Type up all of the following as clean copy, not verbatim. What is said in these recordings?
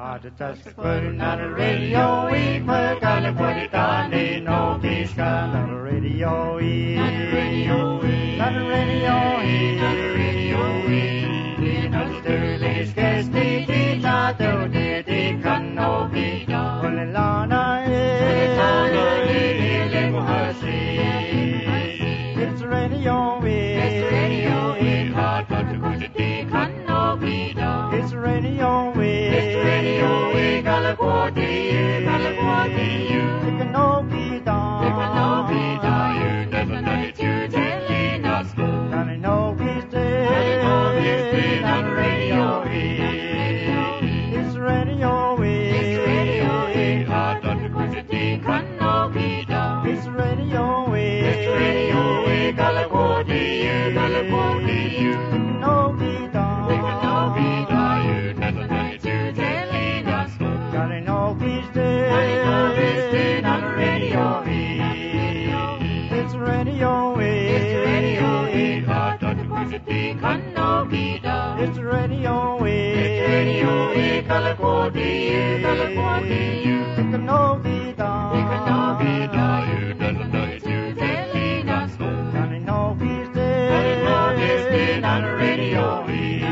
Put on the radio, we put on the put it on the no peace gun on the radio, we on the radio, we on the radio, we on the radio, we on the sterling sketch the teacher to the can no be done. Put it on it's radio, we it's radio, we hard but to put it can no be done. It's radio, we it's radio, we California, you can no be done. It can no be done. You never know it. You telling us go. Can no be stay. Can no be stay on the radio. It's radio, we it's radio, we hard but to put it can no be done. It's radio, we it's radio, we California, you can no be done. It can no be done. You never know it. You telling us go. Can no be stay. Can no be stay on the radio. It's radio, we it's radio, we hard but to put it can no be done. It's radio, we it's radio, we California, you can no be done. It can no be done. You never know it. You telling us go. Can no be stay. Can no be stay on the radio.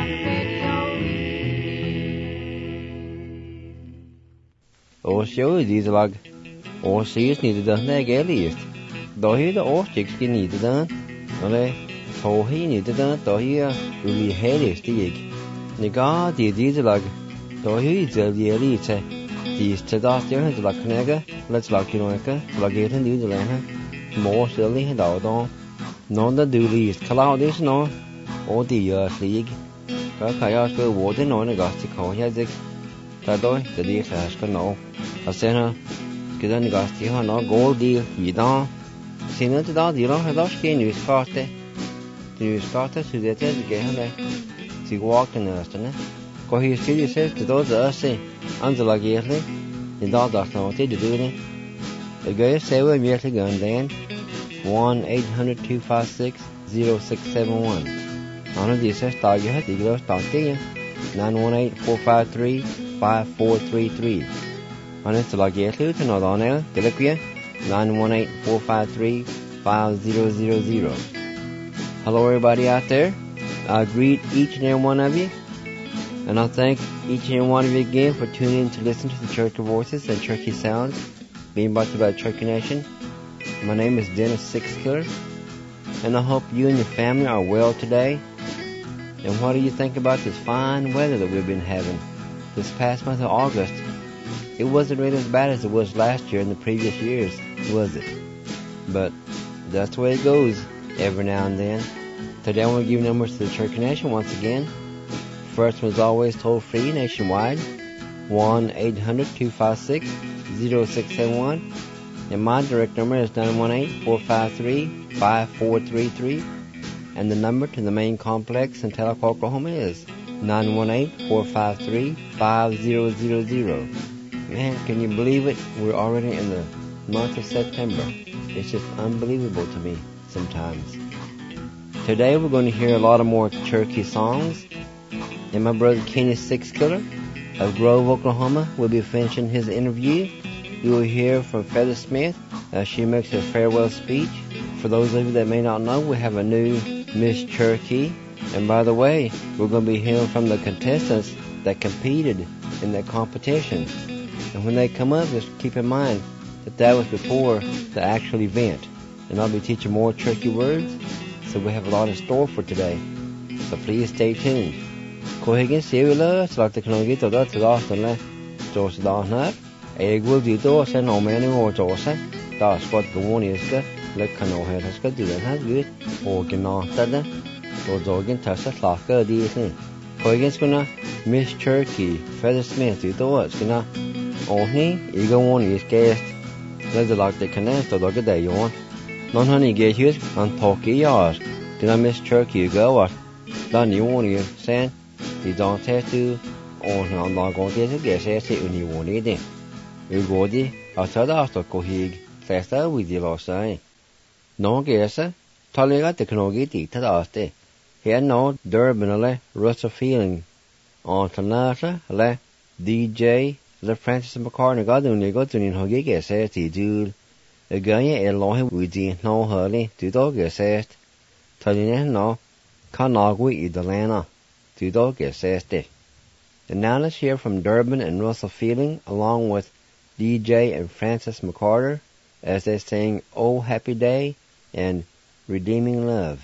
Årsjøy dieselag. Årsjøys nydedøren er gælligst. Da er det årsjøks nydedøren. Og det tåhi nydedøren, da er det helligst jeg. Niga de dieselag. Da er det gælligst. De stedastjer til la knægge, let's la kinoeke, la geten dydelange. Mor søllig da da. Nån der duligst. Kalaudis nå. Og de gjør slik. Kan jeg skal våde noen gass til kåhjæzik. Ta doi, det er det skal nå. Og senere skal den gass til ha nå gål de i dag. Senere til dag, da skal jeg nyskarte. Nyskarte, så det er det han det. Så walken næstene. Går her skal jeg se til da det er se. Andre lagerlig. I dag da skal jeg til det. Det gør jeg se hvor virkelig gør den. 1-800-256-0671. Andre disse dager har de glad stadig. 918-453-5433. And it's like yes, to know on air, Delipia, 918-453-5000. Hello everybody out there. I greet each and every one of you. And I thank each and every one of you again for tuning in to listen to the Cherokee Voices and Cherokee Sounds being brought to you by Cherokee Nation. My name is Dennis Sixkiller. And I hope you and your family are well today. And what do you think about this fine weather that we've been having this past month of August? It wasn't really as bad as it was last year and the previous years, was it? But that's the way it goes every now and then. Today I want to give you numbers to the Cherokee Nation once again. First one is always toll free nationwide, 1-800-256-0671. And my direct number is 918-453-5433. And the number to the main complex in Tahlequah, Oklahoma is 918-453-5000. Man, can you believe it? We're already in the month of September. It's just unbelievable to me sometimes. Today we're going to hear a lot of more Cherokee songs. And my brother Kenny Sixkiller of Grove, Oklahoma will be finishing his interview. You will hear from Feather Smith as she makes her farewell speech. For those of you that may not know, we have a new Miss Cherokee. And by the way, we're going to be hearing from the contestants that competed in that competition. And when they come up, just keep in mind that was before the actual event. And I'll be teaching more Cherokee words, so we have a lot in store for today. So please stay tuned. Kohigen Sivila, Slakteknologi, Toda, Toda, Toda, Jeg vil dit år sen om en år også. Da skal det gå ned lekka nå her skal du den her ut og gnatade og dagen tassa slaka de sen. Kogen skuna Miss Cherokee Feather Smith ut og skuna ohni I go on is guest. Let's like the connect og dog day on. Non honey get hus on talkie yard. Did Miss Cherokee go what? Dan you want you sen. De don't have to on log on this get say you want it. Vi går de after kohig festa with the lossai. No gesa, talega technology dictated after. Here no durbanale rush of feeling. On tanata le DJ the Francis McCartney got doing the got doing hogi get said to do again a long with the no hurly to dog get said telling no canagui idalana to dog get said. And now let's hear from Durbin and Russell Fielding along with DJ and Francis McCarter as they sing Oh Happy Day and Redeeming Love.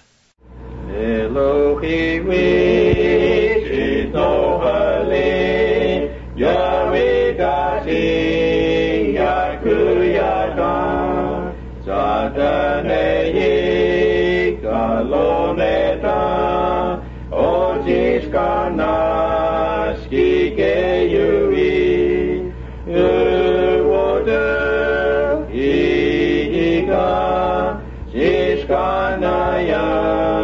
Elohim is no holy, Yahweh Gati, Yakuyaka, Satanei, Galoneta, Ojiskana, Skike Yui, Uwodu, Iga, Jiskanaya,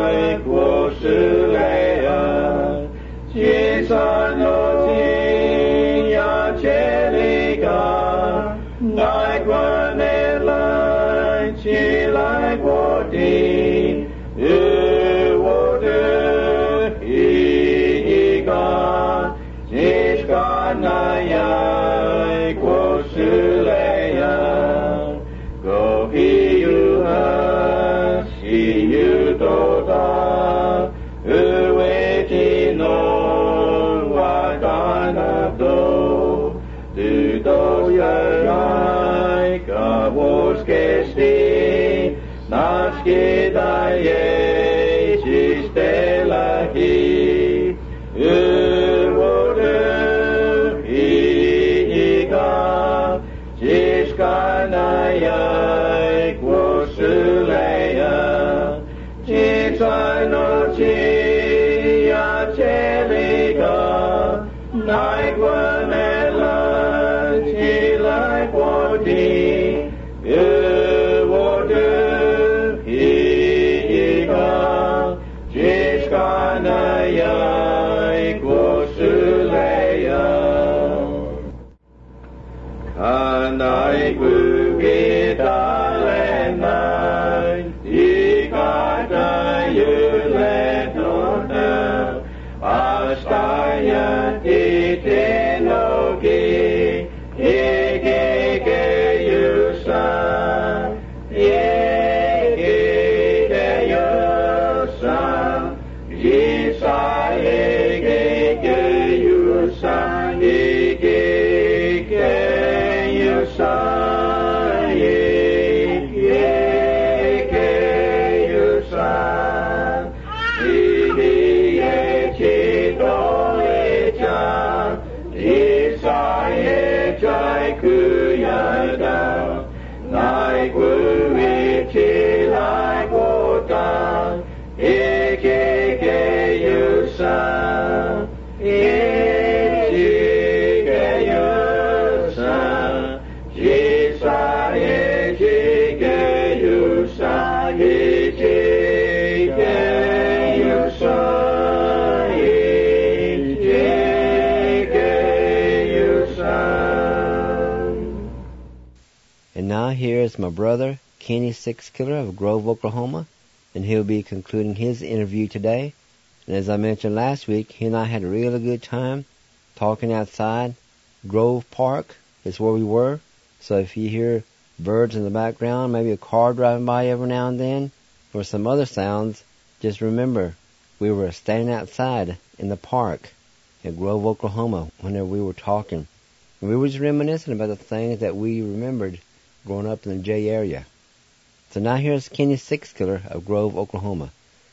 And now here is my brother, Kenny Sixkiller of Grove, Oklahoma, and he'll be concluding his interview today. And as I mentioned last week, he and I had a really good time talking outside. Grove Park is where we were. So if you hear birds in the background, maybe a car driving by every now and then, or some other sounds, just remember we were standing outside in the park at Grove, Oklahoma, whenever we were talking. And we were just reminiscing about the things that we remembered growing up in the J area. So now here's Kenny Sixkiller of Grove, Oklahoma.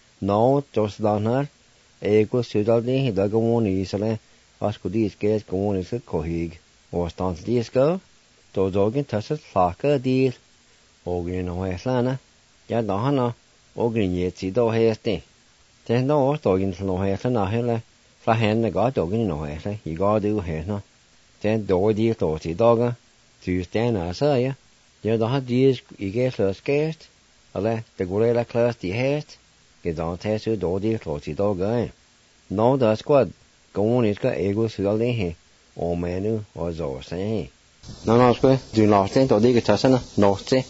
No, just down here, ego sudaldi he dagawoni isale, askudis ges gawoni sit kohig, or stans disco, to dogin tusses laka deal, ogin no heslana, ya dahana, ogin yetsi do hesti. Then no, dogin no heslana hele, flahen the god dogin no hesle, you gotta do hesna. Then do deal to si dogga, to stand as ya. You know, the dies you get less guest, ale the gorilla class the haste, get on test to do the closey dog. No, the squad go on, it's got ego sudaldi, or menu or so say. No, square, do not think to dig a tassana, no say.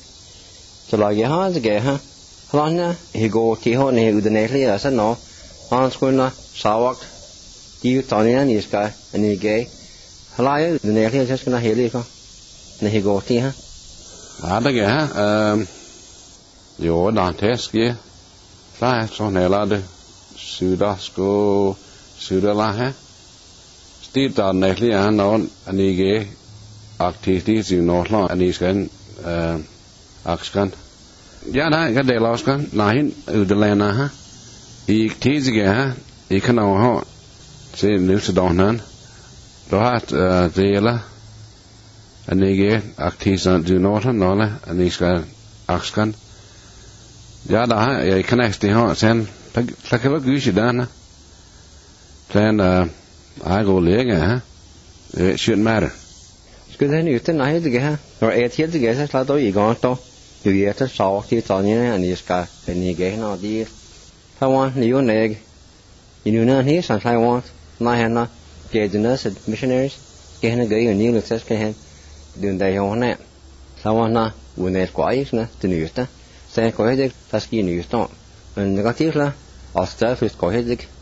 So like your hands again, huh? Lana, he go Tihon, he would the nately as a no, Hans Squina, Sawak, you Tony and his guy, and he gay. Halai the near here just gonna hear it. Nahi go ti ha. Ada ge ha yo dan test ge. Ta so ne la de sudasko sudala ha. Steve dan ne li ha no ani ge activities you know lo ani skan akskan. Ja da ga de los kan nahin u de lena ha. I tids ge ha. I kan ha se nu så dan då hat det la anige aktisan du norton nolle aniska akskan ja da jeg kan ikke det ha sen så kan vi gyse dana sen jeg går lege ha det shouldn't matter skulle den ute nej det ha når et helt det så slår I gang to du vet så til tanya aniska anige no de Taiwan new neg I nu na he san Taiwan nej han Jadinus missionaries cái này cái nhiều lực cái hen đường đại hồng nè sau na uốn quái nè từ nước ta sẽ có hết cái ski nước đó mình có tiếc là Australia có hết cái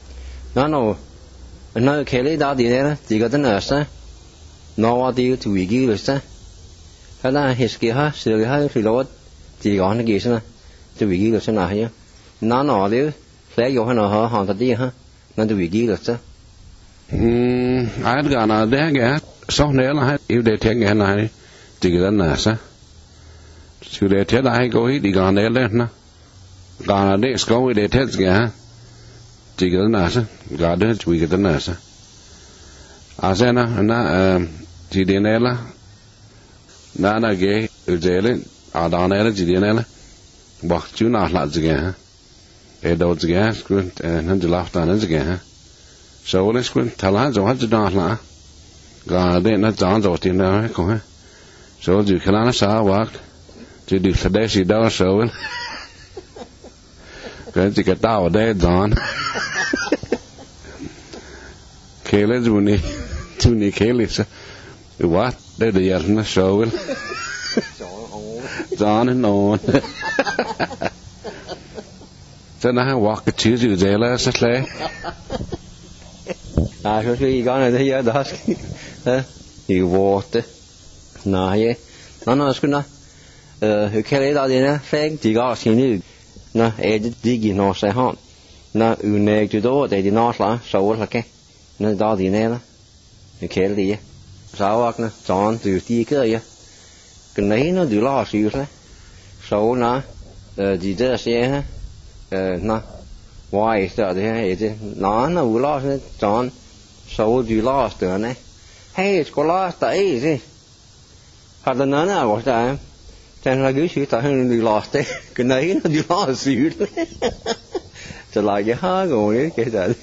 nó cái này đã đi nè chỉ có tên là sao nó đi từ vị rồi sao cái đó hết cái ha sửa cái ha thì lo chỉ có cái gì nè từ vị rồi sao nào nó đi sẽ có nó họ đi ha nó từ vị rồi sao ai ga na de ga so ne la if de te ga na ti ga na sa su de te dai go hi di ga ne le na ga na de sko de te ga ti ga na sa ga de wi ga na sa a sa na ti de ne la na ge u de le a da ne la ti de ne la ba chu na la ji ga e do ji ga sku na de la ta na ji ga so let's go tell us what to do la ga de na zang zo tin na ko ha so ju khala na sa wa ju di sa de si da so ga ji ka ta wa de zan kele ju ni tu ni kele sa what de de ya na so zan no so na wa ka chu ju de la sa le so cái con này thấy đó thì vô thế này nó scứ nó cái này đó thì nó phèn chỉ có xin đi nó đi gì nó sẽ hot nó này chú đó để nó là sâu là cái nó đó thì này đó cái này sao vậy nó chọn từ tí cái này nó được lo xíu thế sâu nó gì đó sẽ nó why sợ thế thì nó lo thế chọn so you lost it, hey, it's got lost easy. Had the none of time. Then I guess you thought you lost it. Good night, you lost you. So like your hug on it, get that.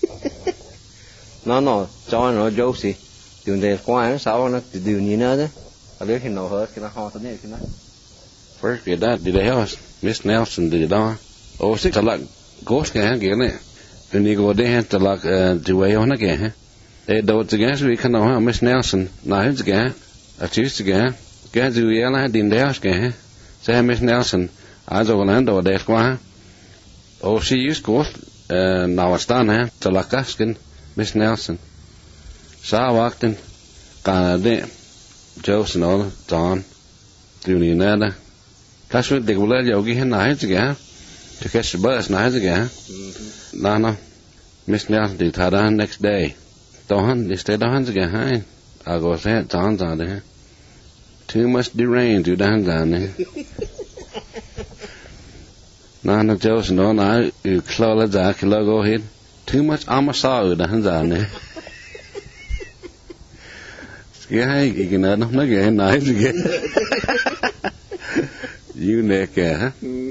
No, John or Josie. Doing the choir, so not to do you know that. I live in no hurt, can I haunt it, can I? First, get that, did they have Miss Nelson, did it on? Oh, 6 o'clock, ghost can get it. And you go there to like the way on again. They do it again, so we can know Miss Nelson. Now it's again. I choose again. Get to yell at the house again. Say Miss Nelson. I was over land or that one. Oh, she used to go. Now it's done, huh? To like asking Miss Nelson. So I walked in. Got there. Joseph and all, John. Doing the other. That's what they will let you get now it's again. To catch the bus now it's again. No. Miss Nelson did that on next day. Don, they stayed on again, huh? I go say it, Don's on there. Too much deranged, you down there. No, Joseph, no, now, you close that, you go ahead. Too much amasaw, down there. Yeah, you can add them again, nice again. You neck, huh?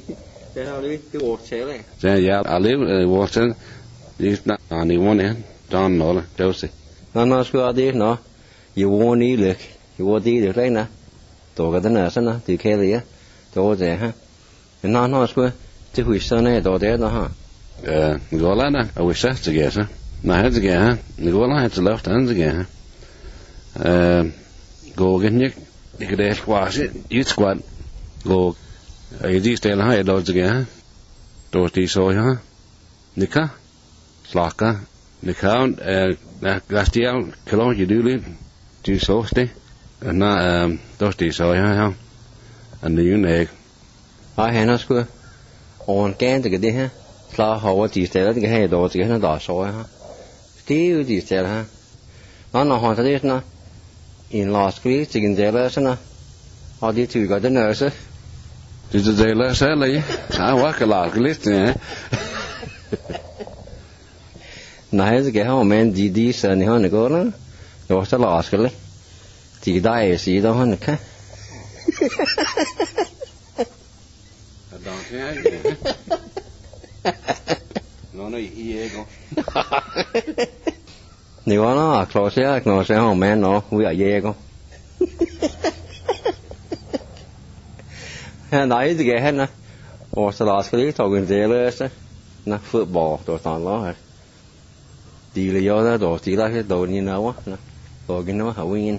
Yeah, I live water. He's not on the one end. John Nola, Josie. No, sure, no. You won't need it. You won't need it right now. Talk at the nurse, no, to carry it. Told there, huh? And no, sure. To which son I thought there, no, huh? Golana, I wish that's together. My head's again, huh? The Gola has the left hands again, huh? Go again, you could ask wash it. You'd squat. Go. You just stay in the high doors again, huh? Dorothy soy, huh? Nika? Slaka, the count Gastiel kilo you do it do sauce and not toasty soy ha and the egg I had square on can to get there la how chỉ sẽ cái hay đồ chỉ nó đỏ sôi ha tí chỉ sẽ ha nó hoàn tất nó in last week chỉ cần giờ nó họ đi thử cái đó nữa chứ thì giờ là sẽ lấy quá cái lạ cái list nè nãy cái họ men đi sợ này họ này có nó rồi sẽ last cái lấy chỉ đại gì đó hơn nữa nó nói ý con nếu nó sẽ họ men nó vui ở dê con nãy thì cái hết nè or sẽ last cái thôi gần dê rồi chứ nè football đồ toàn đó rồi đi là do đó đồ chỉ là cái đồ như nào á nè đồ cái nó hậu nguyên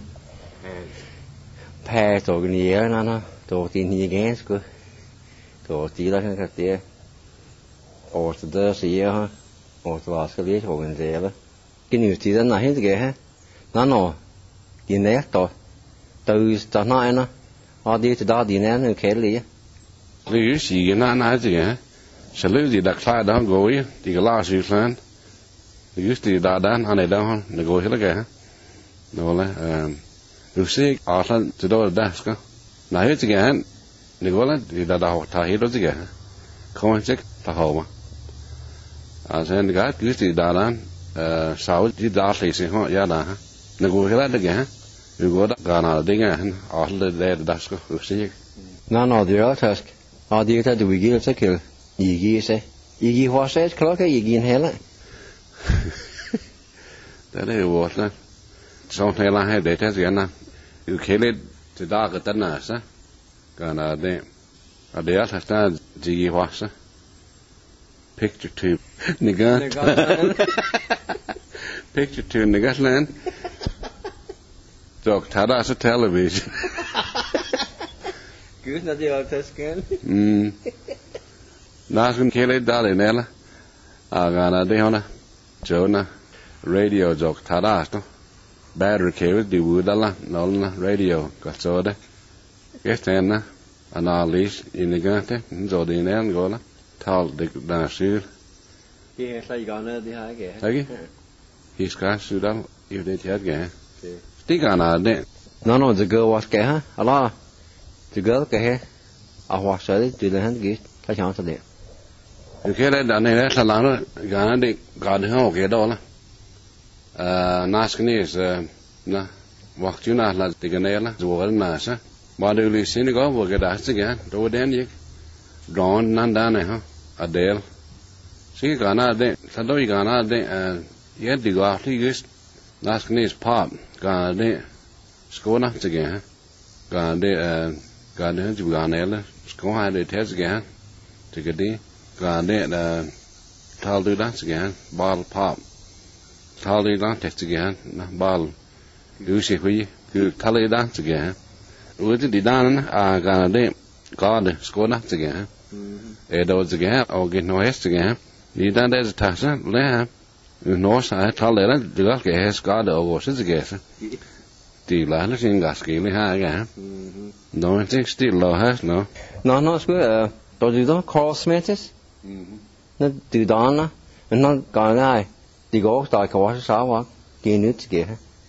phe đồ cái gì á nó đồ tiền gì cái cứ đồ chỉ là cái tiền or sẽ đỡ gì á or sẽ last cái thôi gần dê đó cái nhiều chỉ là nãy thì cái hết nó cái này to từ cho nó họ đi từ đó đi nè nó khé lì lý gì cái nó gì hả sẽ lấy gì đặt sai đó gối thì cái la sự phán lý gì đã đan anh này đâu nó gối hết cái nó là lúc xí ở thân từ đó đã có nãy hết cái nó gối là thì đã học thay hết đó cái không chắc ta học mà sen cái cứ gì đã đan sáu chỉ đã thấy gì họ ya đã nó gối hết cái nó gối đã cả nào đấy cái ở đây đã có lúc xí nó đi ra task họ đi ta du ghi sẽ kêu ý ghi hóa sẽ có cái ý ghi hết lại thế này vô là sau này là hay để thế gì anh you kể từ đó cái tên là sao cái nào đấy ở đây là ta ghi hóa sao picture tube nigat picture tube nigat land dog thada sa television cứ nó đi ra task na kun kele dale nela agana de hona jona radio jok thada to battery kele di budala nolna radio ka soda gestena analysis inigate jodi nen gola tal de da sir cái sai gana đi hai cái thấy his ka sudan if they had ga stigana de nó the girl was cái ha ala the girl cái à hóa sẽ đi lên hết cái ta chọn sao đấy cái này này là làm nó cái này cái này họ cái đó là nasknis na waktu chú na là cái này là rồi na sa mà điều lý sinh có vừa cái đó chứ cái đồ đen gì ron nan đan này ha Adele cái nào đấy sao đôi cái nào đấy ये दिगा ठीक है nasknis pop cái này score na chứ cái này chú cái này là score hai để thế chứ cái đi cái này là thal du đó chứ ball pop thal du đó thế chứ ball cứ sẽ huy cứ thal du đó chứ rồi thì đi đó cái này có được score đó chứ đâu chứ organ noise chứ đi đó đây là sao lẽ nó sai thal đấy là được cái có được organ chứ thì là nó xin gas cái này ha cái nó chắc still lo hết nó cứ tôi đi đó Carl Smith nó từ đó nó còn này thì có tại có sao vậy cái nước kìa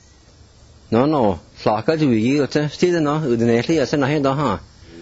nó sao cái gì vậy chứ thì nó ở đây thì sẽ nói đó ha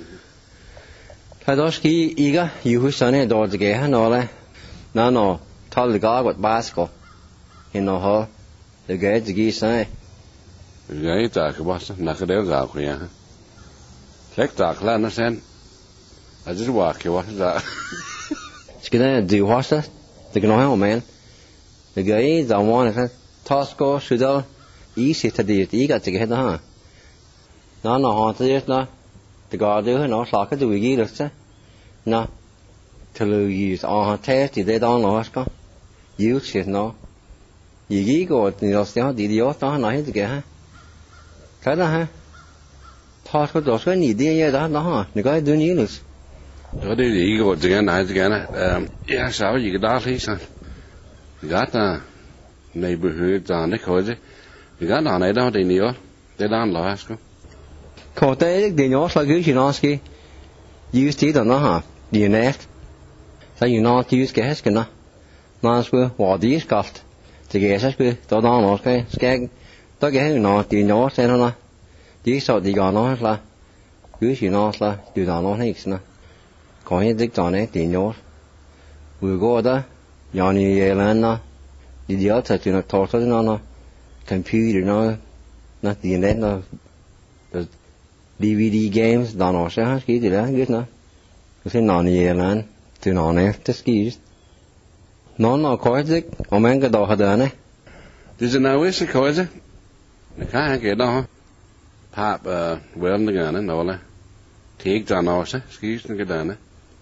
thay đó khi ý cái yêu sang này đó cái nó là nó thal cái cái basco thì nó ho cái gì sai cái ta cái boss nó cái đấy gạo kìa chắc ta là nó sen just walk you what that cái này điều hóa sao thì cái nói không man cái dòng món này Tosco Sudal ý sẽ thật ý cả cái đó ha nó họ tới nó thì có đứa nó sao cái đuôi gì được chứ nó thì lưu họ thế thì để đó nó có yếu chết nó gì của thì nó sẽ đi đó nói cái ha cái đó ha Tosco đó cái gì đi đó nó ha cái đứa nhí được ở đây thì cái này ya sao gì cái đó thì sao gạt neighborhoods on the cause. We got on it out in New York. They don't last. Có thể đi nhỏ là cứ chỉ nói cái use tí đó nó hả đi nét sao you not use cái hết cái nó nó cứ bỏ đi cắt thì cái hết cứ đó nó cái đó cái nó đi nhỏ xem nó đi sau đi gọi nó là cứ chỉ nói là từ đó nó hết nó có những cái đó này đi nhỏ vừa có đó nhỏ như là nó đi điều thật thì nó thổi thôi nó computer nó đi nét nó DVD games đó nó sẽ hát cái gì đó biết nó thế nó như là từ nó này tất kỳ nó có gì ông anh cái đó hết này Does it know it's a cause? The car get on. Pop well the gun no la. Take John Osa, excuse the gun.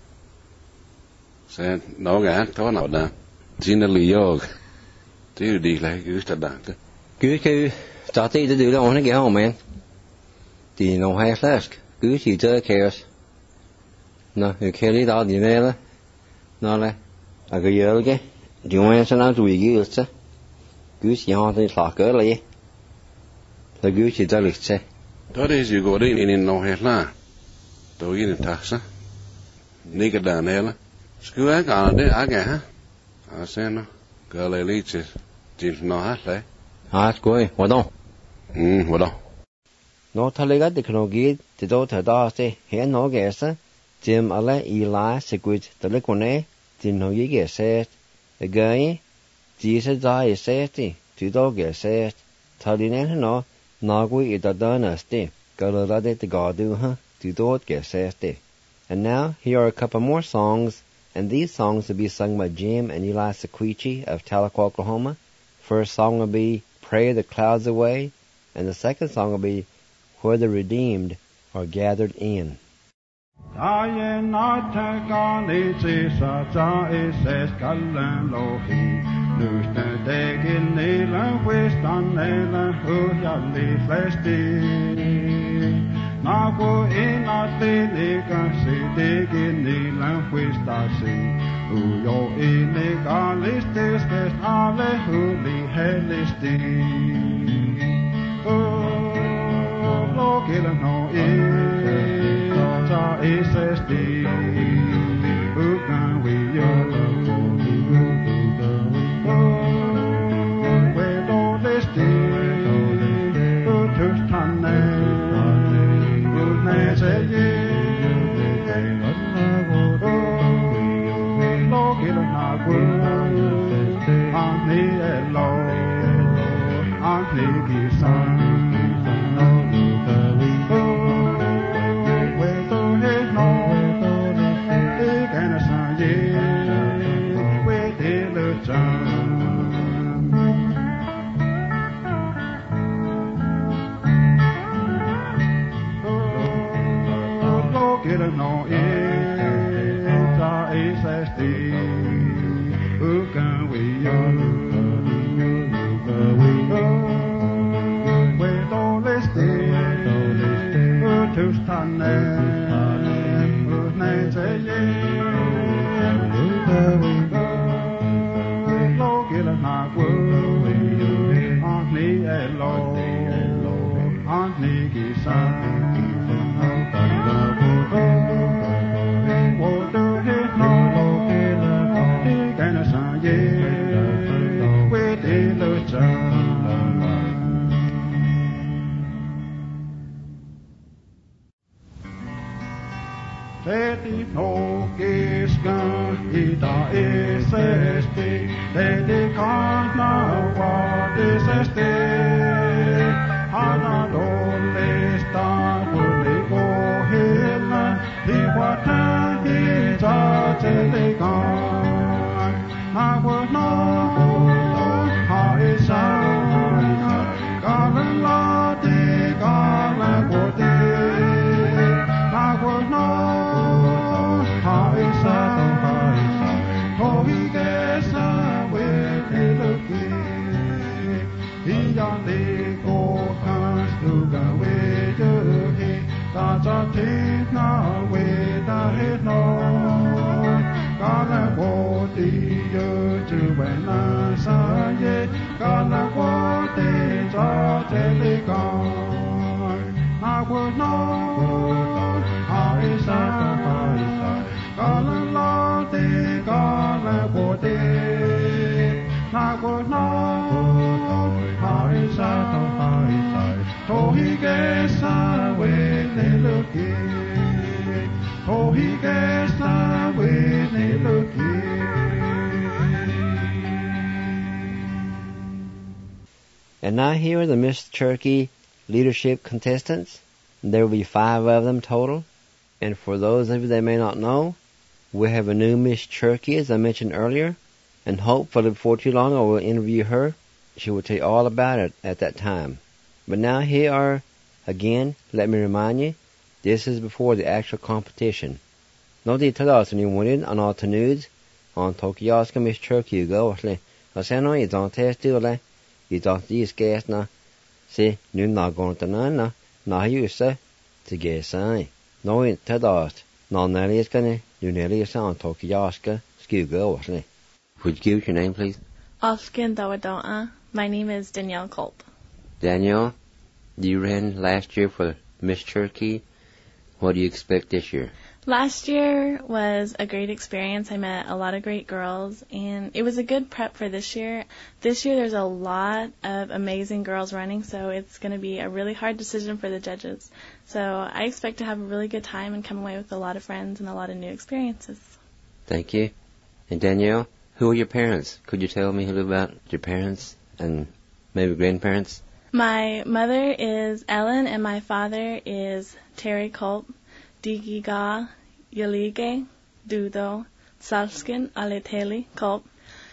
Said no guy to no da. Gina Leo. Do đi lại cứ thật đặng chứ. cứ cái trả tiền để được ông này cái ông anh thì nó hay flash cứ chỉ chơi cares nó cái lý đó thì này nó là cái gì cái điều này sẽ nói gì cái chứ cứ chỉ họ thì xả cỡ lại là cứ chỉ chơi lịch xe Đó là gì gọi đi in no hết là tôi in tax ní cái đàn này là cứ ai cả đấy ai cả à xem nó cái này lý chứ chỉ nó hát đấy coi hoạt động hoạt động nó thay cái technology thì đâu thời đó sẽ hiện nó cái sao Jim alle Eli Sigrid the Licone Jim nó cái sẽ cái chỉ sẽ ra sẽ thì từ đó cái sẽ thay nên nó quý ít đó nữa sẽ cái là để cái gadu ha từ đó cái sẽ and now here are a couple more songs and these songs will be sung by Jim and Eli Sequici of Tahlequah, Oklahoma. First song will be Pray the Clouds Away and the second song will be Where the Redeemed are Gathered In. And now here are the Miss Cherokee leadership contestants. There will be 5 of them total. And for those of you that may not know, we have a new Miss Cherokee, as I mentioned earlier. And hopefully before too long I will interview her. She will tell you all about it at that time. But now here are, again, let me remind you, this is before the actual competition. No di tadas ni winning on all nudes on Tokyoska Miss Cherokee go. I say no, you don't test do it. You don't these gas na. See, you not going to none na. Na you say to get sign. No in tadas. No nelly is gonna you nelly is on Tokyoska ski go. Would you give your name, please? Oskin Dawadoa. My name is Danielle Culp. Danielle, you ran last year for Miss Cherokee. What do you expect this year? Last year was a great experience. I met a lot of great girls, and it was a good prep for this year. This year there's a lot of amazing girls running, so it's going to be a really hard decision for the judges. So I expect to have a really good time and come away with a lot of friends and a lot of new experiences. Thank you. And Danielle, who are your parents? Could you tell me a little about your parents and maybe grandparents? My mother is Ellen, and my father is Terry Culp. Digiga Yalige Dudo Salskin Aleteli Culp.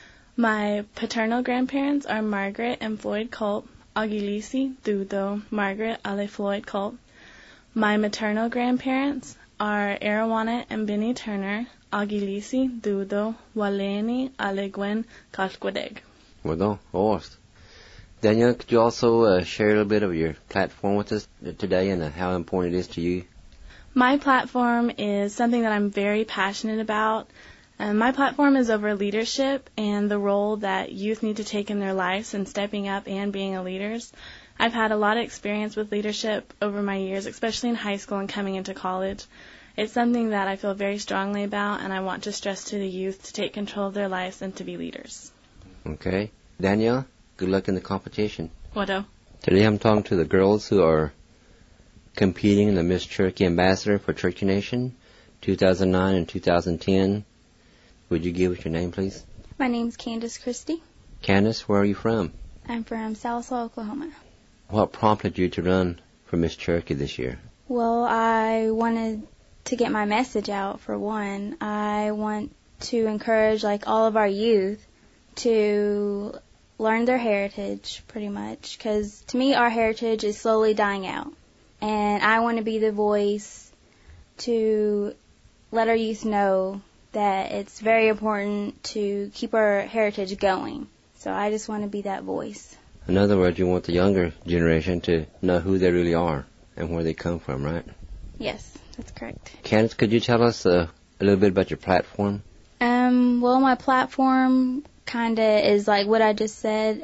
My paternal grandparents are Margaret and Floyd Culp, Agilisi Dudo Margaret Ale Floyd Culp. My maternal grandparents are Arawana and Benny Turner, Agilisi Dudo Waleni Ale Gwen Kalkwadeg. Well, awesome. Danielle, could you also share a little bit of your platform with us today and how important it is to you? My platform is something that I'm very passionate about. My platform is over leadership and the role that youth need to take in their lives and stepping up and being leaders. I've had a lot of experience with leadership over my years, especially in high school and coming into college. It's something that I feel very strongly about, and I want to stress to the youth to take control of their lives and to be leaders. Okay. Danielle, good luck in the competition. Wado. Today I'm talking to the girls who are competing in the Miss Cherokee Ambassador for Cherokee Nation 2009 and 2010. Would you give us your name, please? My name's Candace Christie. Candace, where are you from? I'm from Sallisaw, Oklahoma. What prompted you to run for Miss Cherokee this year? Well, I wanted to get my message out, for one. I want to encourage all of our youth to learn their heritage, pretty much, because to me our heritage is slowly dying out. And I want to be the voice to let our youth know that it's very important to keep our heritage going. So I just want to be that voice. In other words, you want the younger generation to know who they really are and where they come from, right? Yes, that's correct. Candace, could you tell us a little bit about your platform? Well, my platform kind of is like what I just said.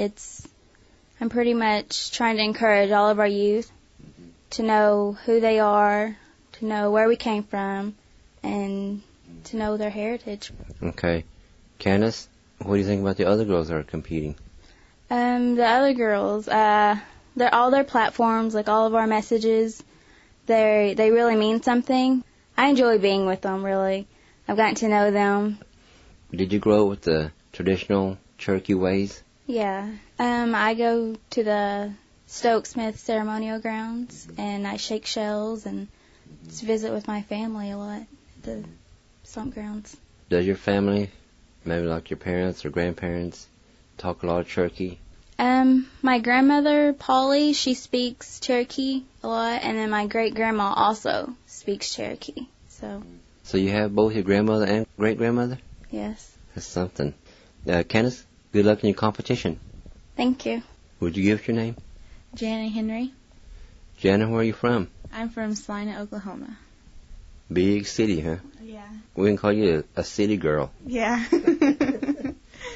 I'm pretty much trying to encourage all of our youth to know who they are, to know where we came from, and to know their heritage. Okay. Candace, what do you think about the other girls that are competing? The other girls, all their platforms, all of our messages, they really mean something. I enjoy being with them, really. I've gotten to know them. Did you grow up with the traditional Cherokee ways? Yeah. I go to the Stokes Smith ceremonial grounds, and I shake shells and just visit with my family a lot at the stump grounds. Does your family, maybe like your parents or grandparents, talk a lot of Cherokee? My grandmother, Polly, she speaks Cherokee a lot, and then my great-grandma also speaks Cherokee. So you have both your grandmother and great-grandmother? Yes. That's something. Candace, good luck in your competition. Thank you. Would you give us your name? Janet Henry. Janet, where are you from? I'm from Salina, Oklahoma. Big city, huh? Yeah. We can call you a city girl. Yeah.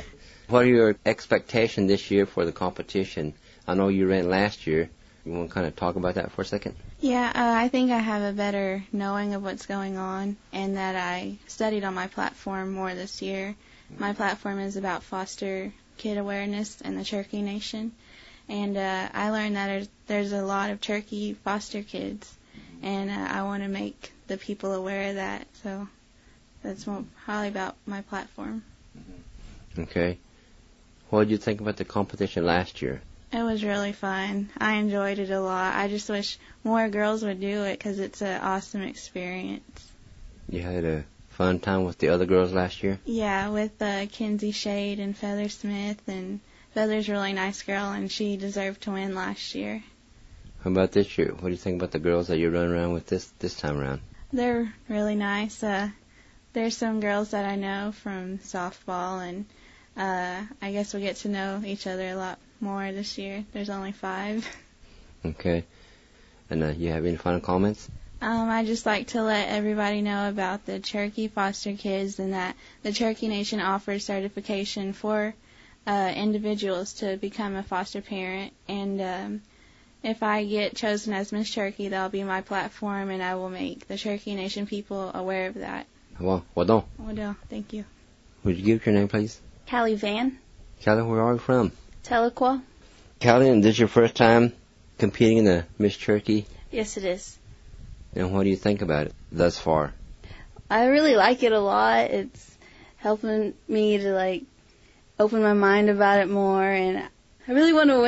What are your expectations this year for the competition? I know you ran last year. You want to kind of talk about that for a second? Yeah, I think I have a better knowing of what's going on, and that I studied on my platform more this year. My platform is about foster kid awareness in the Cherokee Nation, and I learned that there's a lot of Cherokee foster kids, and I want to make the people aware of that, so that's probably about my platform. Okay. What did you think about the competition last year? It was really fun. I enjoyed it a lot. I just wish more girls would do it because it's an awesome experience. You had a fun time with the other girls last year? Yeah, with Kinsey Shade and Feather Smith, and Feather's a really nice girl, and she deserved to win last year. How about this year? What do you think about the girls that you run around with this time around? They're really nice. There's some girls that I know from softball, and I guess we get to know each other a lot more this year. There's only 5. Okay. And you have any final comments? I just like to let everybody know about the Cherokee foster kids, and that the Cherokee Nation offers certification for individuals to become a foster parent. And if I get chosen as Miss Cherokee, that'll be my platform, and I will make the Cherokee Nation people aware of that. Well done. Thank you. Would you give your name, please? Callie Van. Callie, where are you from? Tahlequah. Callie, and this is your first time competing in the Miss Cherokee? Yes, it is. And what do you think about it thus far? I really like it a lot. It's helping me to open my mind about it more, and I really want to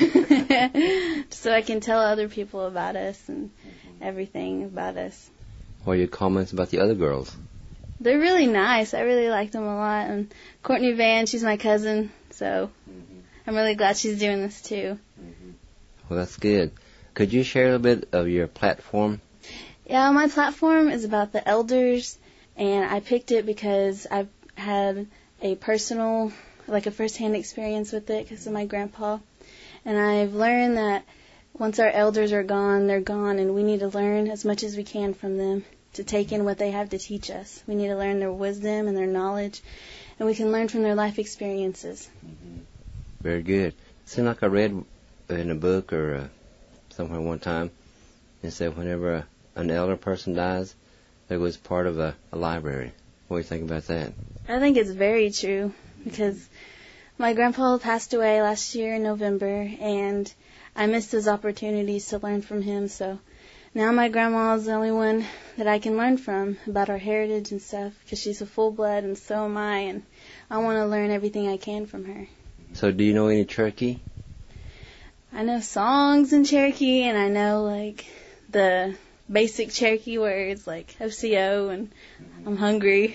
win so I can tell other people about us and everything about us. What are your comments about the other girls? They're really nice. I really like them a lot. And Courtney Van, she's my cousin, so I'm really glad she's doing this too. Well, that's good. Could you share a little bit of your platform? Yeah, my platform is about the elders, and I picked it because I've had a personal, a first-hand experience with it because of my grandpa. And I've learned that once our elders are gone, they're gone, and we need to learn as much as we can from them to take in what they have to teach us. We need to learn their wisdom and their knowledge, and we can learn from their life experiences. Very good. It seemed like I read in a book or somewhere one time, it said whenever an elder person dies, there was part of a library. What do you think about that? I think it's very true, because my grandpa passed away last year in November, and I missed those opportunities to learn from him, so now my grandma is the only one that I can learn from about our heritage and stuff, because she's a full-blood and so am I, and I want to learn everything I can from her. So do you know any Cherokee? I know songs in Cherokee, and I know the basic Cherokee words like FCO and I'm hungry.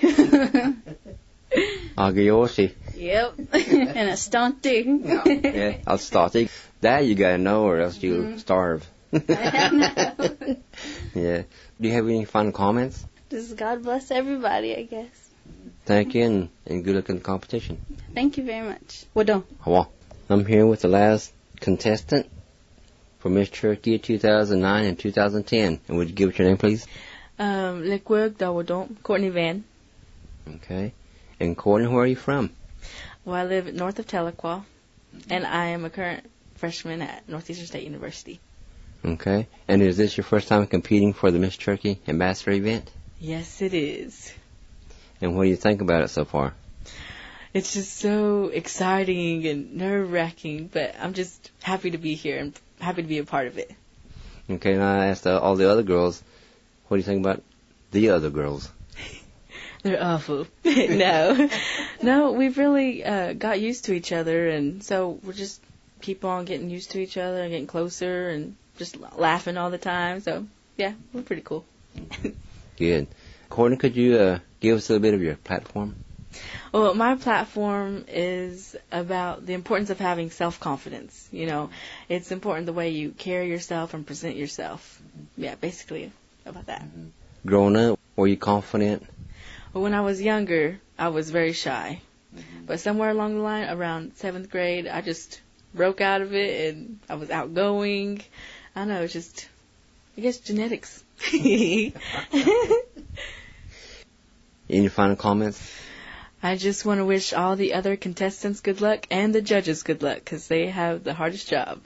Agiyoshi. Yep. And a stunty. Yeah, a stunty. That you gotta know or else you'll starve. I know. Yeah. Do you have any final comments? Just God bless everybody, I guess. Thank you, and good luck in the competition. Thank you very much. Wadon. I'm here with the last contestant for Miss Cherokee 2009 and 2010. And would you give us your name, please? Courtney Van. Okay. And Courtney, where are you from? Well, I live north of Tahlequah, and I am a current freshman at Northeastern State University. Okay. And is this your first time competing for the Miss Cherokee Ambassador event? Yes, it is. And what do you think about it so far? It's just so exciting and nerve-wracking, but I'm just happy to be here and happy to be a part of it. Okay, now I asked all the other girls, what do you think about the other girls? They're awful. No, we've really got used to each other, and so we'll just keep on getting used to each other and getting closer and just laughing all the time. So, yeah, we're pretty cool. Good. Courtney, could you give us a little bit of your platform? Well, my platform is about the importance of having self-confidence. You know, it's important the way you carry yourself and present yourself. Yeah, basically about that. Growing up, were you confident? Well, when I was younger, I was very shy. But somewhere along the line, around 7th grade, I just broke out of it, and I was outgoing. I don't know, it's just, I guess, genetics. Any final comments? I just want to wish all the other contestants good luck and the judges good luck because they have the hardest job.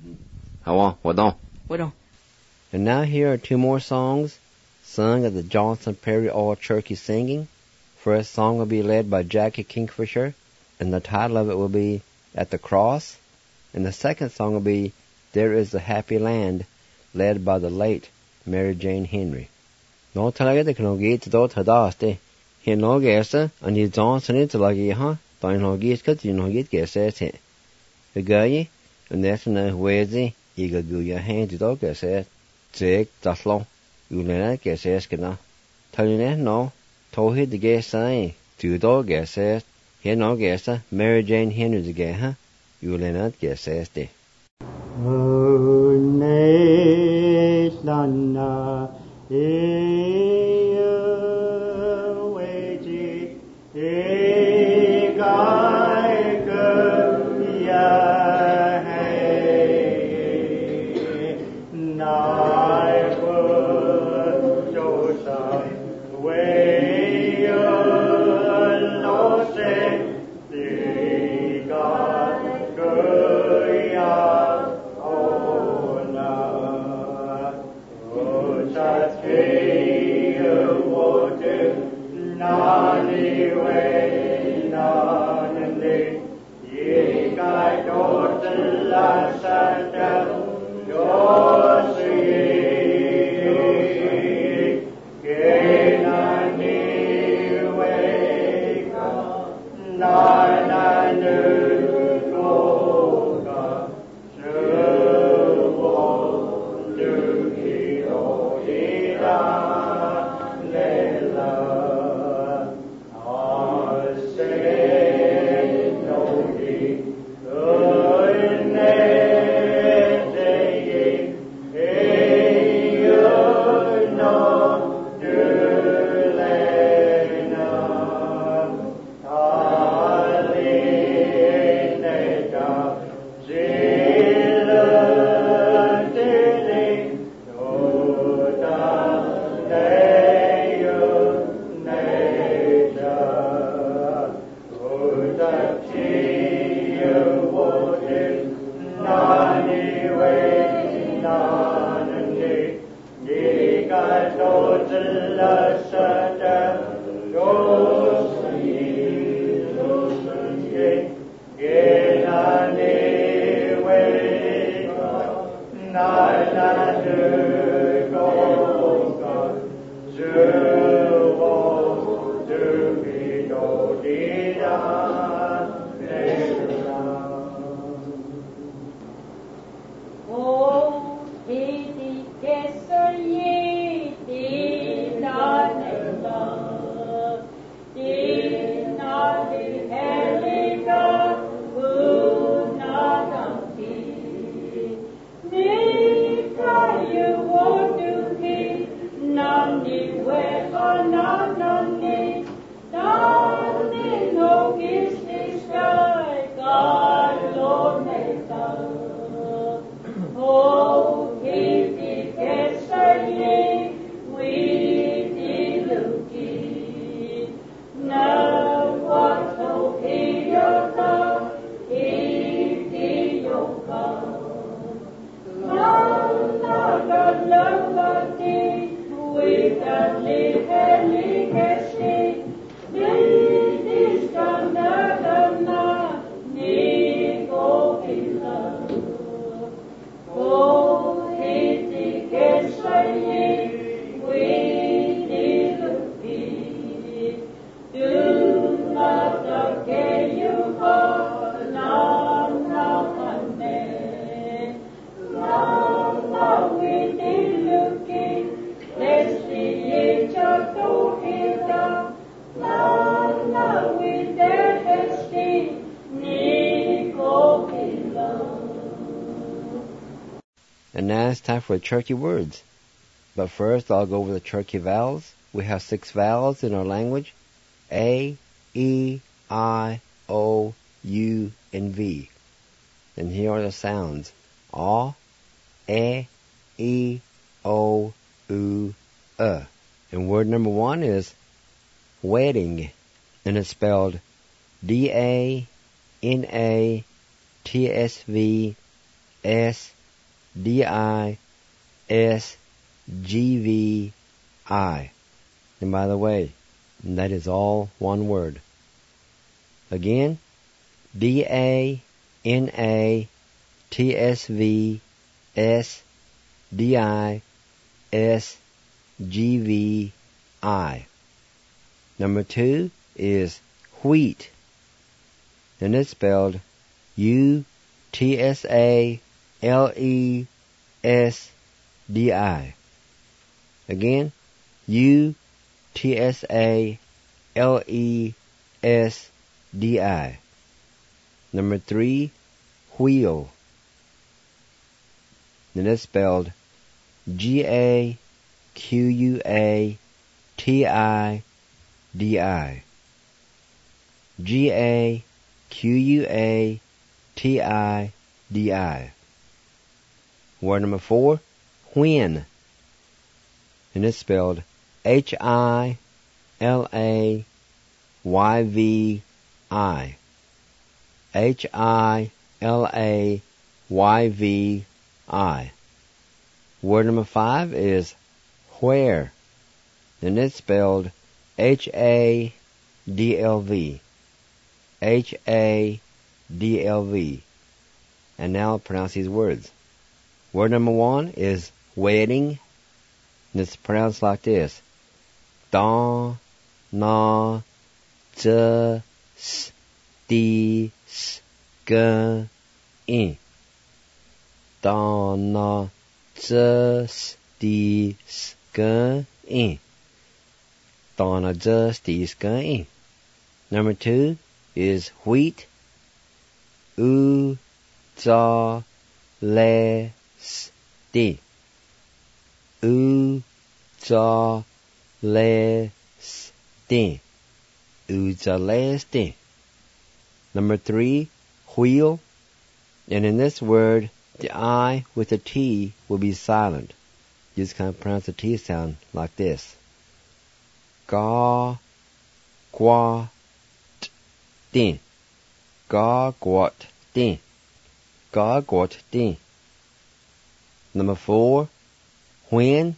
And now here are two more songs sung at the Johnson Prairie All Turkey Singing. First song will be led by Jackie Kingfisher, and the title of it will be At the Cross. And the second song will be There Is a Happy Land, led by the late Mary Jane Henry. No talaga de knogit do tadaste. He no gesa and he Johnson it lagi ha. Don't no git kat you no git gesa te. The guy and that's no wezi iga gu your hand to dog gesa. Take daslo. You lena gesa skina. Taline no. Tohi the gesa to dog gesa. He no gesa Mary Jane Henry the gay ha. You lena gesa te. Oh, ne lana. And now it's time for turkey words. But first, I'll go over the turkey vowels. We have 6 vowels in our language: A, E, I, O, U, and V. And here are the sounds: A, E, O, U, And word number 1 is wedding. and it's spelled DANATSVSDISGVI. And by the way, that is all one word. Again, DANATSVSDISGVI. Number 2 is wheat, and it's spelled UTSALESDI. Again, UTSALESDI. Number 3, wheel, and it's spelled GAQUATIDI. GAQUATIDI. Word number 4, when, and it's spelled HILAYVI. HILAYVI. Word number 5 is where, and it's spelled HADLV. HADLV. And now I'll pronounce these words. Word number 1 is wedding, and it's pronounced like this: Da, na, z, s, di, s, g, in. Da, na, z, s, di, s, g, in. Da, na, z, s, di, s, g, in. Number 2 is wheat. U, za, le, s, di. U, za, le, s, di. U, za, le, s, di. Number 3, wheel. And in this word, the I with the T will be silent. You just kind of pronounce the T sound like this: Ga, gua, t, din. Ga, guat, din. Ga, guat, din. Number 4, when.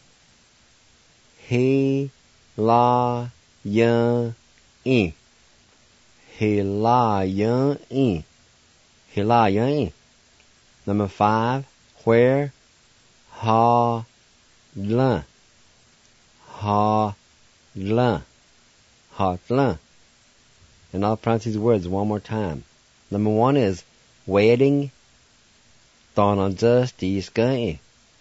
He, la, yan, in. He, la, yan, in. He, la, yan, in. Number 5, where. Ha, lan. Ha, lan. Ha, lan. And I'll pronounce these words one more time. Number 1 is wedding. Da, just, di, ska.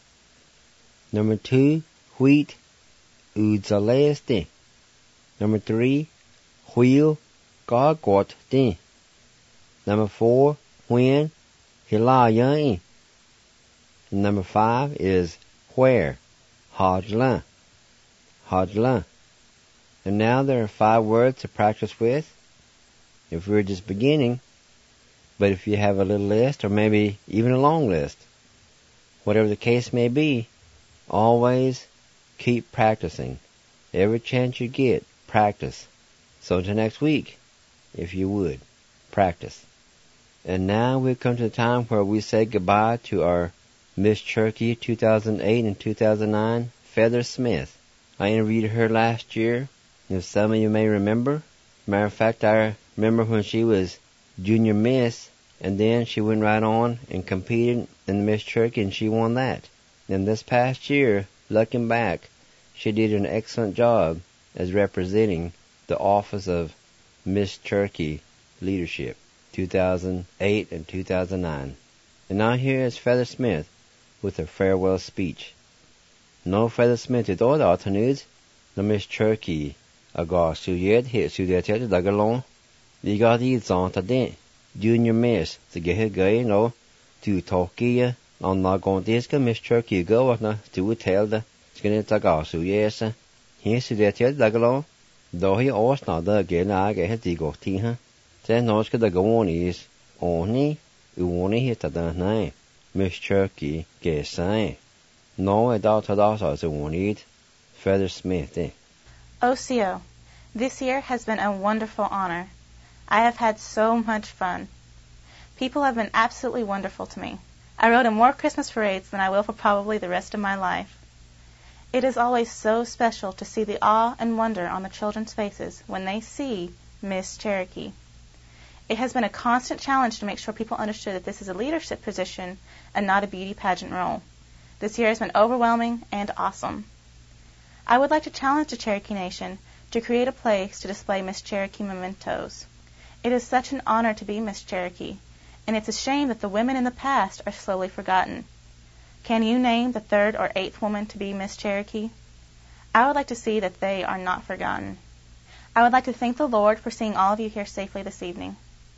Number 2, wheat. U, za, le, sti. Number 3, wheel. Ga, guat, din. Number 4, when. He, la, yan. Number 5 is where. Ha, lan. Ha, lan. And now there are 5 words to practice with. If we're just beginning, but if you have a little list or maybe even a long list, whatever the case may be, always keep practicing. Every chance you get, practice. So until next week, if you would, practice. And now we've come to the time where we say goodbye to our Miss Cherokee 2008 and 2009, Feather Smith. I interviewed her last year, if some of you may remember. Matter of fact, I remember when she was Junior Miss, and then she went right on and competed in the Miss Cherokee, and she won that. And this past year, looking back, she did an excellent job as representing the office of Miss Cherokee Leadership, 2008 and 2009. And now here is Feather Smith with her farewell speech. No Feather Smith is all the alternatives. The Miss Cherokee, a gar suyed hit suyed dagalon. The got these on today. Junior Miss, to get her gay, no, to talkie, on not going this, Miss Cherokee go, what na, to tell the skinny tagar suyes. He suyed dagalon. Though he always not the again, I get his digo tea, huh? Then no, the go on is only, you only hit the name. Miss Cherokee, get sign. No, I doubt it also as a one eat. Feather Smith, OCO. This year has been a wonderful honor. I have had so much fun. People have been absolutely wonderful to me. I rode in more Christmas parades than I will for probably the rest of my life. It is always so special to see the awe and wonder on the children's faces when they see Miss Cherokee. It has been a constant challenge to make sure people understood that this is a leadership position and not a beauty pageant role. This year has been overwhelming and awesome. I would like to challenge the Cherokee Nation to create a place to display Miss Cherokee mementos. It is such an honor to be Miss Cherokee, and it's a shame that the women in the past are slowly forgotten. Can you name the third or eighth woman to be Miss Cherokee? I would like to see that they are not forgotten. I would like to thank the Lord for seeing all of you here safely this evening.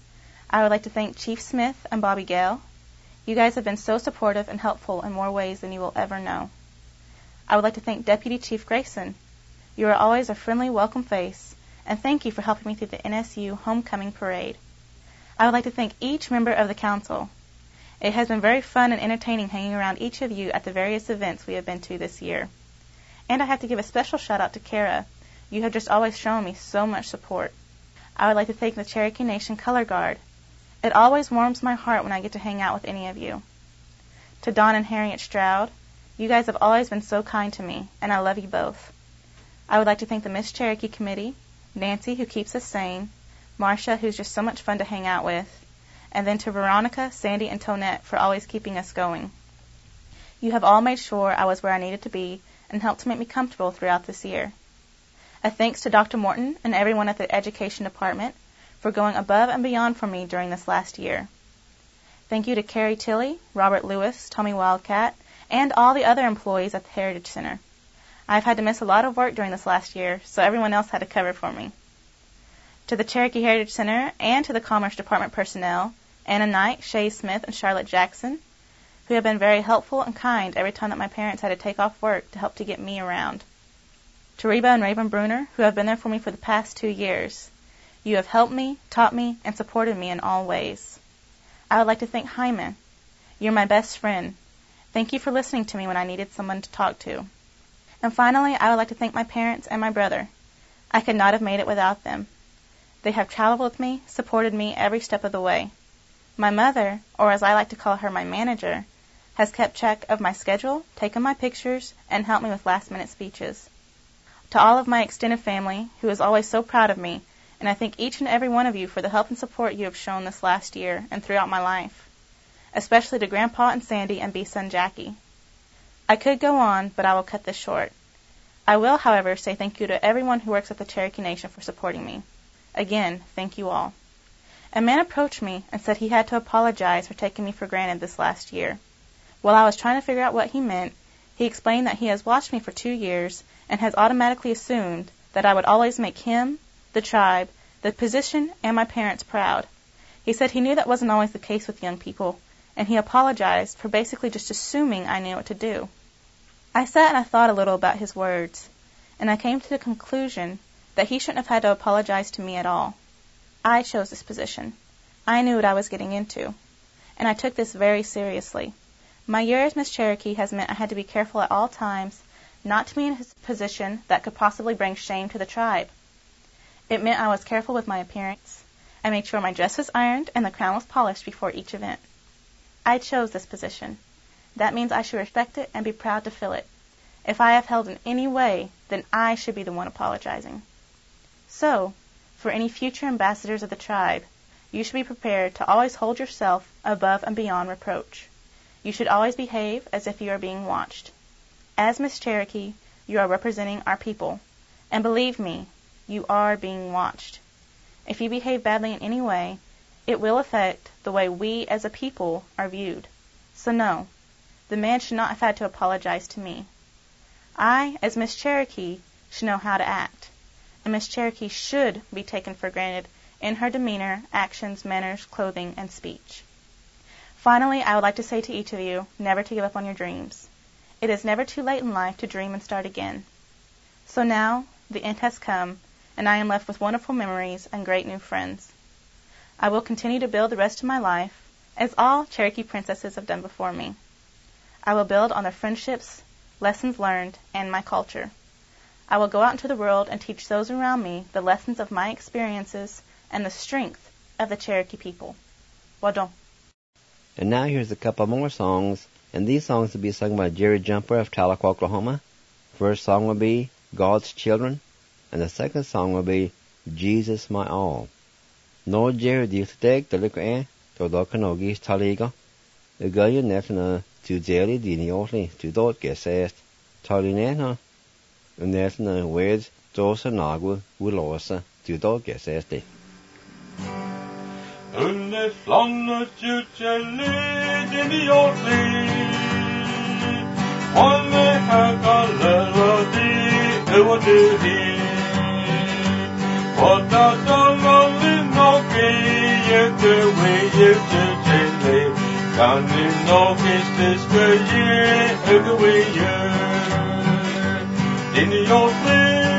I would like to thank Chief Smith and Bobby Gale. You guys have been so supportive and helpful in more ways than you will ever know. I would like to thank Deputy Chief Grayson. You are always a friendly, welcome face, and thank you for helping me through the NSU Homecoming Parade. I would like to thank each member of the council. It has been very fun and entertaining hanging around each of you at the various events we have been to this year. And I have to give a special shout out to Kara. You have just always shown me so much support. I would like to thank the Cherokee Nation Color Guard. It always warms my heart when I get to hang out with any of you. To Don and Harriet Stroud, you guys have always been so kind to me, and I love you both. I would like to thank the Miss Cherokee Committee, Nancy, who keeps us sane, Marcia, who's just so much fun to hang out with, and then to Veronica, Sandy, and Tonette for always keeping us going. You have all made sure I was where I needed to be and helped to make me comfortable throughout this year. A thanks to Dr. Morton and everyone at the Education Department for going above and beyond for me during this last year. Thank you to Carrie Tilley, Robert Lewis, Tommy Wildcat, and all the other employees at the Heritage Center. I've had to miss a lot of work during this last year, so everyone else had to cover for me. To the Cherokee Heritage Center and to the Commerce Department personnel, Anna Knight, Shay Smith, and Charlotte Jackson, who have been very helpful and kind every time that my parents had to take off work to help to get me around. To Reba and Raven Bruner, who have been there for me for the past 2 years. You have helped me, taught me, and supported me in all ways. I would like to thank Hyman. You're my best friend. Thank you for listening to me when I needed someone to talk to. And finally, I would like to thank my parents and my brother. I could not have made it without them. They have traveled with me, supported me every step of the way. My mother, or as I like to call her, my manager, has kept track of my schedule, taken my pictures, and helped me with last-minute speeches. To all of my extended family, who is always so proud of me, and I thank each and every one of you for the help and support you have shown this last year and throughout my life, especially to Grandpa and Sandy and B-Son Jackie. I could go on, but I will cut this short. I will, however, say thank you to everyone who works at the Cherokee Nation for supporting me. Again, thank you all. A man approached me and said he had to apologize for taking me for granted this last year. While I was trying to figure out what he meant, he explained that he has watched me for 2 years and has automatically assumed that I would always make him, the tribe, the position, and my parents proud. He said he knew that wasn't always the case with young people, and he apologized for basically just assuming I knew what to do. I sat and I thought a little about his words, and I came to the conclusion that he shouldn't have had to apologize to me at all. I chose this position. I knew what I was getting into, and I took this very seriously. My year as Miss Cherokee has meant I had to be careful at all times not to be in a position that could possibly bring shame to the tribe. It meant I was careful with my appearance. I made sure my dress was ironed and the crown was polished before each event. I chose this position. That means I should respect it and be proud to fill it. If I have held in any way, then I should be the one apologizing. So, for any future ambassadors of the tribe, you should be prepared to always hold yourself above and beyond reproach. You should always behave as if you are being watched. As Miss Cherokee, you are representing our people, and believe me, you are being watched. If you behave badly in any way, it will affect the way we as a people are viewed. So no, the man should not have had to apologize to me. I, as Miss Cherokee, should know how to act, and Miss Cherokee should be taken for granted in her demeanor, actions, manners, clothing, and speech. Finally, I would like to say to each of you, never to give up on your dreams. It is never too late in life to dream and start again. So now, the end has come, and I am left with wonderful memories and great new friends. I will continue to build the rest of my life, as all Cherokee princesses have done before me. I will build on their friendships, lessons learned, and my culture. I will go out into the world and teach those around me the lessons of my experiences and the strength of the Cherokee people. Wadon. And now here's a couple more songs, and these songs will be sung by Jerry Jumper of Tahlequah, Oklahoma. First song will be God's Children, and the second song will be Jesus My All. No Jerry Diutek, the liquor air, to Dokanogis Taliga, the Gaya Nefna to Jelly Diniotli, to Dot Gesest, Talinena, and Nefna Weds, Dosa Nagua, Willosa, to Dot Gesesti. Unne flannet jutjelle Diniotli, Wanne Hakaleladi, Ewaduhi, Wata Donali Noki, Yekewe Yekjele, Kani Nokis Tiskaye, Ekewe Ye, Diniotli,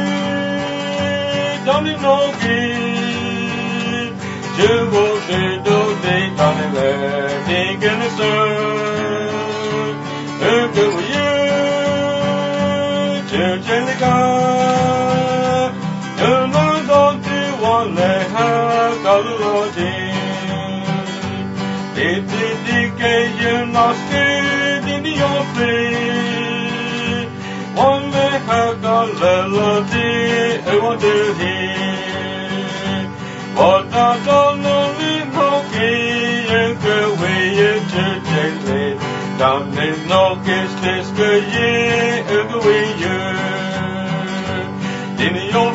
Dani Noki, Je will do the Tanile, Dinkin is Go you, Jelica, you're not on to one leha, Galodi. It did decay, not scared in your play. One leha, Galodi, I want to hear. What I don't know, and go away, Jelica. Down in no kiss this good year, away you. In your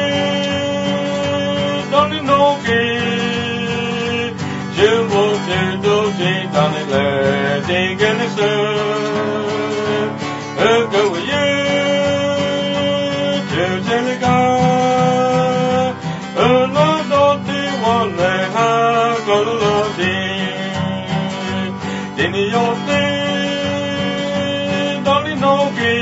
face, down in no kiss. You walk do down in there, dig in the sun. Go with you, Jelica. Not the one that has got a lot in your face, Donny Nogi,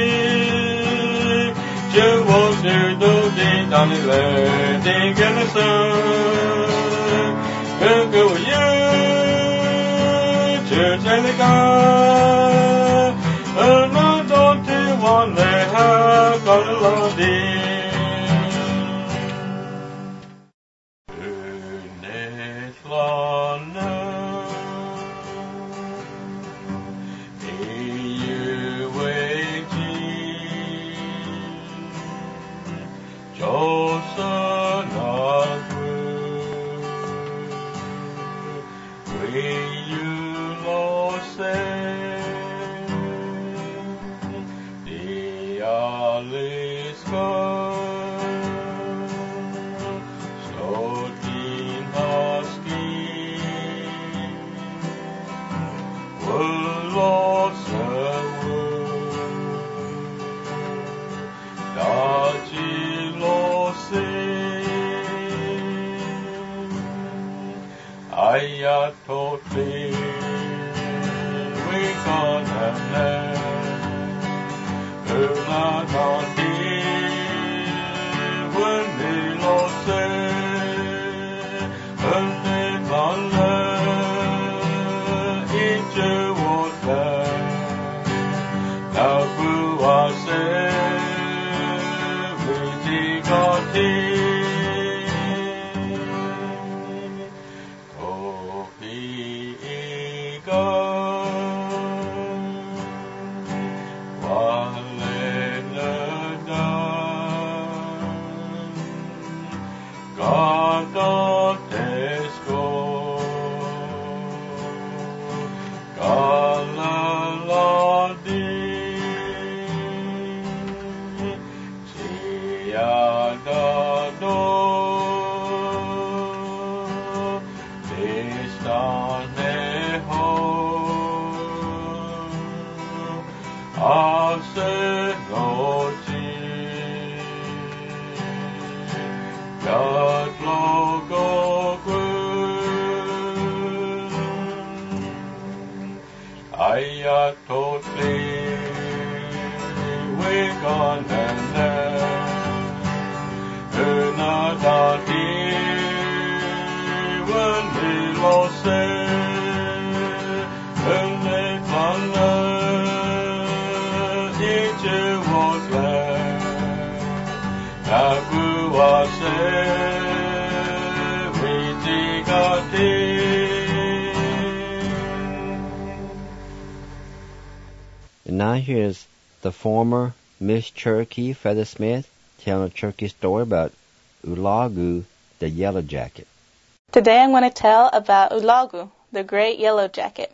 je was nu door die Donny Lerding in the sun. Go you, church and the guy, not don't you want to have got a lot in. And now here's the former Miss Cherokee Feathersmith telling a Cherokee story about Ulagu, the yellow jacket. Today I'm going to tell about Ulagu, the great yellow jacket.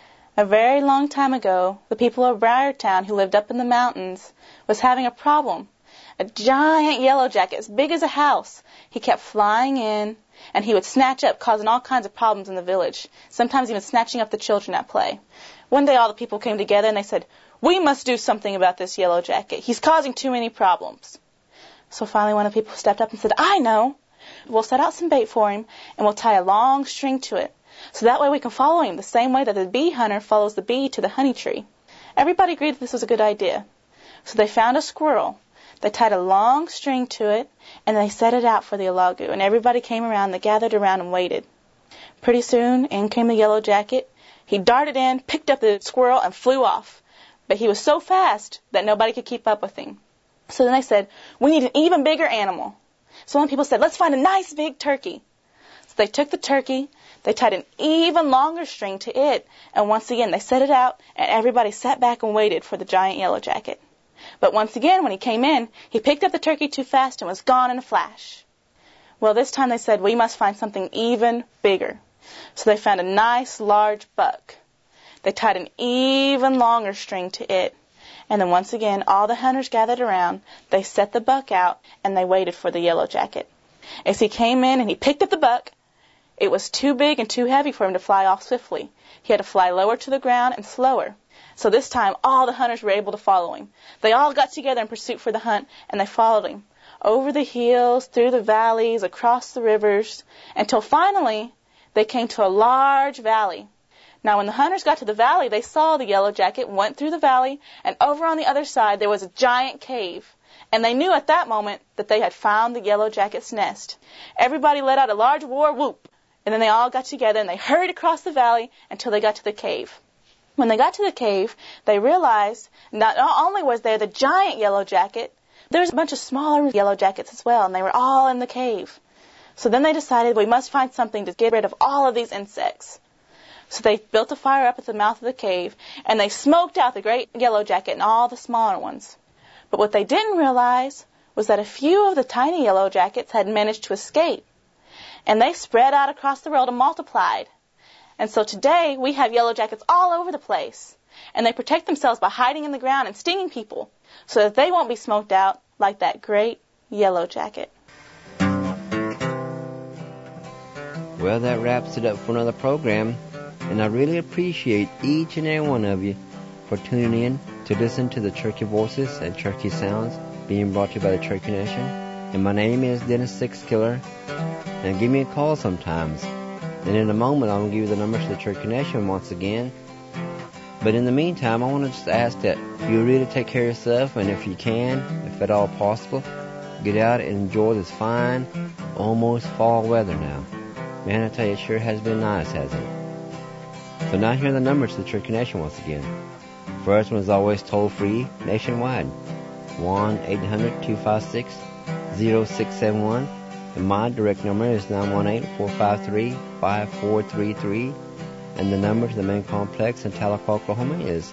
A very long time ago, the people of Briartown who lived up in the mountains was having a problem. A giant yellow jacket as big as a house. He kept flying in, and he would snatch up, causing all kinds of problems in the village, sometimes even snatching up the children at play. One day all the people came together and they said, "We must do something about this yellow jacket. He's causing too many problems." So finally one of the people stepped up and said, "I know. We'll set out some bait for him, and we'll tie a long string to it. So that way we can follow him the same way that the bee hunter follows the bee to the honey tree." Everybody agreed that this was a good idea. So they found a squirrel. They tied a long string to it, and they set it out for the Ulagu, and everybody came around. They gathered around and waited. Pretty soon, in came the yellow jacket. He darted in, picked up the squirrel, and flew off. But he was so fast that nobody could keep up with him. So then they said, "We need an even bigger animal." So one people said, "Let's find a nice big turkey." So they took the turkey, they tied an even longer string to it, and once again they set it out, and everybody sat back and waited for the giant yellow jacket. But once again, when he came in, he picked up the turkey too fast and was gone in a flash. Well, this time they said, "We must find something even bigger." So they found a nice large buck. They tied an even longer string to it. And then once again, all the hunters gathered around. They set the buck out, and they waited for the yellow jacket. As he came in and he picked up the buck, it was too big and too heavy for him to fly off swiftly. He had to fly lower to the ground and slower. So this time, all the hunters were able to follow him. They all got together in pursuit for the hunt, and they followed him over the hills, through the valleys, across the rivers, until finally they came to a large valley. Now, when the hunters got to the valley, they saw the yellow jacket, went through the valley, and over on the other side there was a giant cave. And they knew at that moment that they had found the yellow jacket's nest. Everybody let out a large war whoop, and then they all got together and they hurried across the valley until they got to the cave. When they got to the cave, they realized not only was there the giant yellow jacket, there was a bunch of smaller yellow jackets as well, and they were all in the cave. So then they decided, we must find something to get rid of all of these insects. So they built a fire up at the mouth of the cave, and they smoked out the great yellow jacket and all the smaller ones. But what they didn't realize was that a few of the tiny yellow jackets had managed to escape, and they spread out across the world and multiplied. And so today we have yellow jackets all over the place, and they protect themselves by hiding in the ground and stinging people so that they won't be smoked out like that great yellow jacket. Well, that wraps it up for another program, and I really appreciate each and every one of you for tuning in to listen to the Cherokee Voices and Cherokee Sounds being brought to you by the Cherokee Nation. And my name is Dennis Sixkiller, and give me a call sometimes. And in a moment, I'm going to give you the numbers to the Cherokee Nation once again. But in the meantime, I want to just ask that you really take care of yourself, and if you can, if at all possible, get out and enjoy this fine, almost fall weather now. Man, I tell you, it sure has been nice, hasn't it? So now here are the numbers to the Cherokee Nation once again. First one is always toll-free nationwide, 1-800-256-0671. And my direct number is 918-453-5433. And the number to the main complex in Tahlequah, Oklahoma is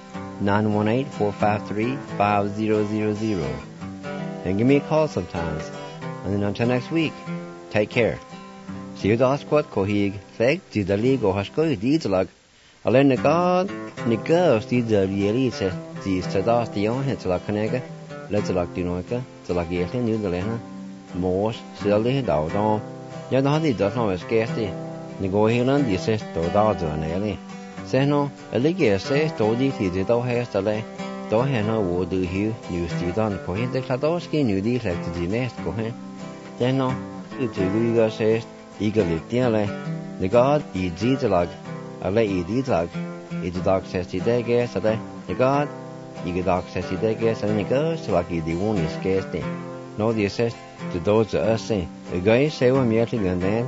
918-453-5000. And give me a call sometimes. And then until next week, take care. See you the squad kohig, fake to the league or hasko digital. Alain the god, Nika, Steve the Yelisa, the Stadas the Yon, it's like Kanega, let's like Dinoka, to like Yatlin, New the Lena, Morse, Silly, Dowdon. Yadadi does not escape the Nego Highland, the says to Dowdon and Ellie. Say no, a league says to the Tito has the lay. Don't have no wood do you, New Stedon, Cohen the Kladowski, New D like the nest, Cohen. Then no, you two says, eagerly, dearly, the god, ye Zizag. I let you do dog. It's a dog says to day guess, the god, you get dog says to day guess, and it goes to like you the one is scarcely. No, the assess to those of us say, a guy say one meeting and then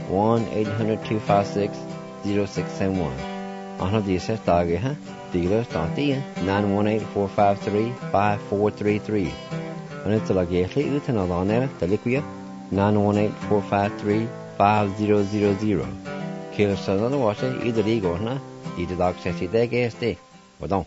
1-800-256-0671. I know the assess dog, huh? Dealers don't the 918-453-5433. And it's like Yathley, Utan on there, the liquid, 918-453-5000. Killer Son of the Water, either Igor, either Dog Sexy Day,